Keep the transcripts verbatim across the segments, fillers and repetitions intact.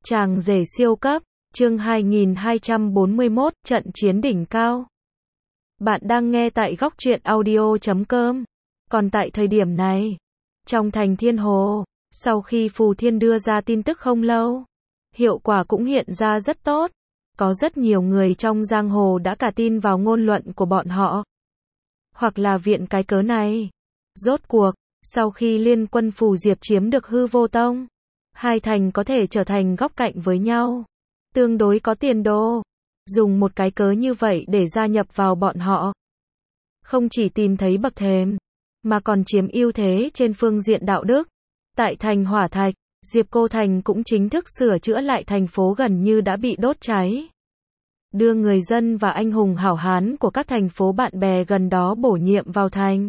Chàng rể siêu cấp, chương hai nghìn hai trăm bốn mươi mốt, trận chiến đỉnh cao. Bạn đang nghe tại góc truyện audio chấm com. Còn tại thời điểm này, trong thành Thiên Hồ, sau khi Phù Thiên đưa ra tin tức không lâu, hiệu quả cũng hiện ra rất tốt. Có rất nhiều người trong giang hồ đã cả tin vào ngôn luận của bọn họ. Hoặc là viện cái cớ này. Rốt cuộc, sau khi liên quân Phù Diệp chiếm được Hư Vô Tông, hai thành có thể trở thành góc cạnh với nhau. Tương đối có tiền đồ. Dùng một cái cớ như vậy để gia nhập vào bọn họ. Không chỉ tìm thấy bậc thềm, mà còn chiếm ưu thế trên phương diện đạo đức. Tại thành Hỏa Thạch, Diệp Cô Thành cũng chính thức sửa chữa lại thành phố gần như đã bị đốt cháy. Đưa người dân và anh hùng hảo hán của các thành phố bạn bè gần đó bổ nhiệm vào thành.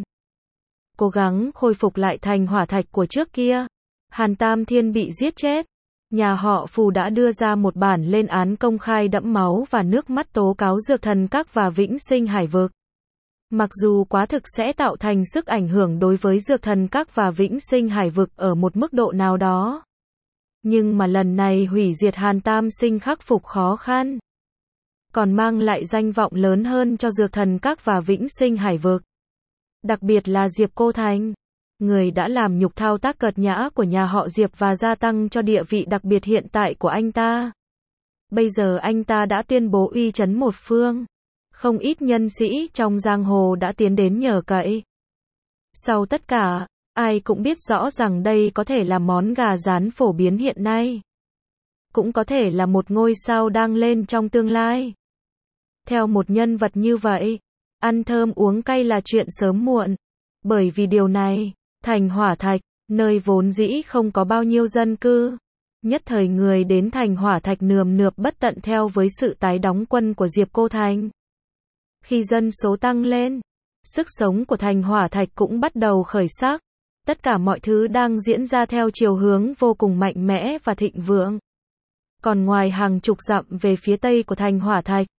Cố gắng khôi phục lại thành Hỏa Thạch của trước kia. Hàn Tam Thiên bị giết chết. Nhà họ Phù đã đưa ra một bản lên án công khai đẫm máu và nước mắt tố cáo Dược Thần Các và Vĩnh Sinh Hải Vực. Mặc dù quá thực sẽ tạo thành sức ảnh hưởng đối với Dược Thần Các và Vĩnh Sinh Hải Vực ở một mức độ nào đó. Nhưng mà lần này hủy diệt Hàn Tam Sinh khắc phục khó khăn. Còn mang lại danh vọng lớn hơn cho Dược Thần Các và Vĩnh Sinh Hải Vực. Đặc biệt là Diệp Cô Thành. Người đã làm nhục thao tác cợt nhã của nhà họ Diệp và gia tăng cho địa vị đặc biệt hiện tại của anh ta. Bây giờ anh ta đã tuyên bố uy chấn một phương. Không ít nhân sĩ trong giang hồ đã tiến đến nhờ cậy. Sau tất cả, ai cũng biết rõ rằng đây có thể là món gà rán phổ biến hiện nay. Cũng có thể là một ngôi sao đang lên trong tương lai. Theo một nhân vật như vậy, ăn thơm uống cay là chuyện sớm muộn. Bởi vì điều này, thành Hỏa Thạch, nơi vốn dĩ không có bao nhiêu dân cư. Nhất thời người đến thành Hỏa Thạch nườm nượp bất tận theo với sự tái đóng quân của Diệp Cô Thành. Khi dân số tăng lên, sức sống của thành Hỏa Thạch cũng bắt đầu khởi sắc. Tất cả mọi thứ đang diễn ra theo chiều hướng vô cùng mạnh mẽ và thịnh vượng. Còn ngoài hàng chục dặm về phía tây của thành Hỏa Thạch,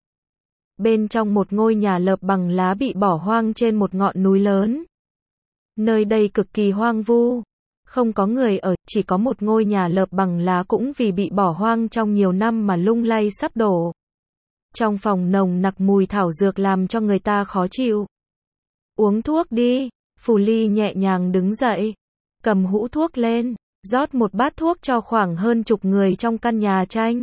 bên trong một ngôi nhà lợp bằng lá bị bỏ hoang trên một ngọn núi lớn. Nơi đây cực kỳ hoang vu, không có người ở, chỉ có một ngôi nhà lợp bằng lá cũng vì bị bỏ hoang trong nhiều năm mà lung lay sắp đổ. Trong phòng nồng nặc mùi thảo dược làm cho người ta khó chịu. Uống thuốc đi, Phù Ly nhẹ nhàng đứng dậy, cầm hũ thuốc lên, rót một bát thuốc cho khoảng hơn chục người trong căn nhà tranh.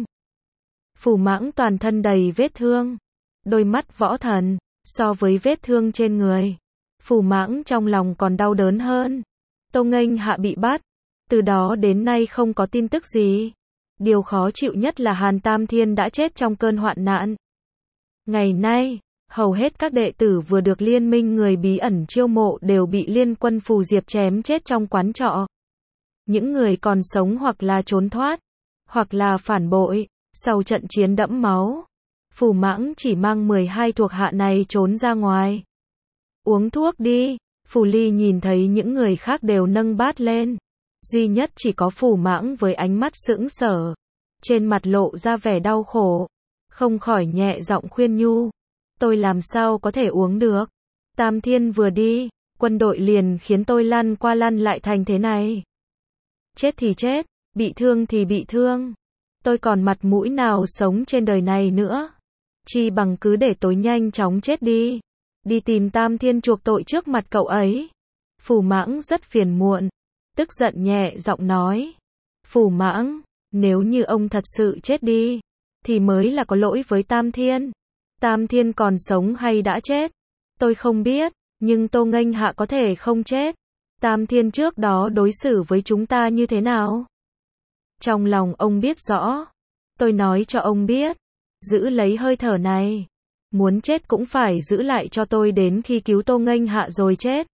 Phù Mãng toàn thân đầy vết thương, đôi mắt võ thần, so với vết thương trên người. Phù Mãng trong lòng còn đau đớn hơn. Tô Nghênh Hạ bị bắt. Từ đó đến nay không có tin tức gì. Điều khó chịu nhất là Hàn Tam Thiên đã chết trong cơn hoạn nạn. Ngày nay, hầu hết các đệ tử vừa được liên minh người bí ẩn chiêu mộ đều bị liên quân Phù Diệp chém chết trong quán trọ. Những người còn sống hoặc là trốn thoát, hoặc là phản bội. Sau trận chiến đẫm máu, Phù Mãng chỉ mang mười hai thuộc hạ này trốn ra ngoài. Uống thuốc đi, Phù Ly nhìn thấy những người khác đều nâng bát lên. Duy nhất chỉ có Phù Mãng với ánh mắt sững sờ, trên mặt lộ ra vẻ đau khổ. Không khỏi nhẹ giọng khuyên nhu. Tôi làm sao có thể uống được. Tam Thiên vừa đi, quân đội liền khiến tôi lăn qua lăn lại thành thế này. Chết thì chết, bị thương thì bị thương. Tôi còn mặt mũi nào sống trên đời này nữa. Chi bằng cứ để tôi nhanh chóng chết đi. Đi tìm Tam Thiên chuộc tội trước mặt cậu ấy. Phù Mãng rất phiền muộn, tức giận nhẹ giọng nói. Phù Mãng, nếu như ông thật sự chết đi, thì mới là có lỗi với Tam Thiên. Tam Thiên còn sống hay đã chết, tôi không biết, nhưng Tô Nghênh Hạ có thể không chết. Tam Thiên trước đó đối xử với chúng ta như thế nào? Trong lòng ông biết rõ. Tôi nói cho ông biết, giữ lấy hơi thở này. Muốn chết cũng phải giữ lại cho tôi đến khi cứu Tô Nghênh Hạ rồi chết.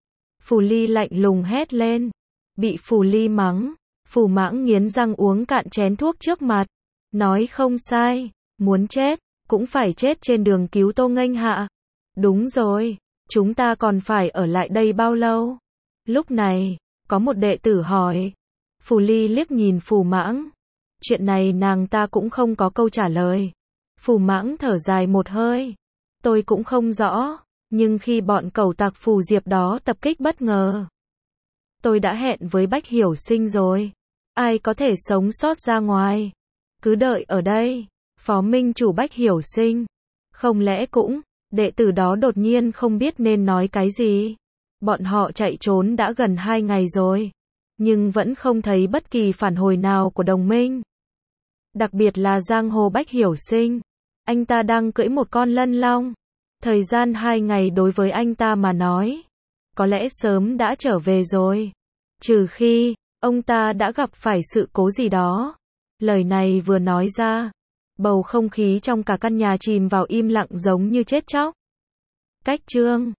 Phù Ly lạnh lùng hét lên. Bị Phù Ly mắng, Phù Mãng nghiến răng uống cạn chén thuốc trước mặt. Nói không sai, muốn chết, cũng phải chết trên đường cứu Tô Nghênh Hạ. Đúng rồi, chúng ta còn phải ở lại đây bao lâu? Lúc này, có một đệ tử hỏi. Phù Ly liếc nhìn Phù Mãng. Chuyện này nàng ta cũng không có câu trả lời. Phù Mãng thở dài một hơi. Tôi cũng không rõ, nhưng khi bọn cẩu tặc Phù Diệp đó tập kích bất ngờ, tôi đã hẹn với Bách Hiểu Sinh rồi. Ai có thể sống sót ra ngoài? Cứ đợi ở đây. Phó minh chủ Bách Hiểu Sinh. Không lẽ cũng, đệ tử đó đột nhiên không biết nên nói cái gì. Bọn họ chạy trốn đã gần hai ngày rồi. Nhưng vẫn không thấy bất kỳ phản hồi nào của đồng minh. Đặc biệt là giang hồ Bách Hiểu Sinh. Anh ta đang cưỡi một con lân long. Thời gian hai ngày đối với anh ta mà nói. Có lẽ sớm đã trở về rồi. Trừ khi, ông ta đã gặp phải sự cố gì đó. Lời này vừa nói ra. Bầu không khí trong cả căn nhà chìm vào im lặng giống như chết chóc. Cách chương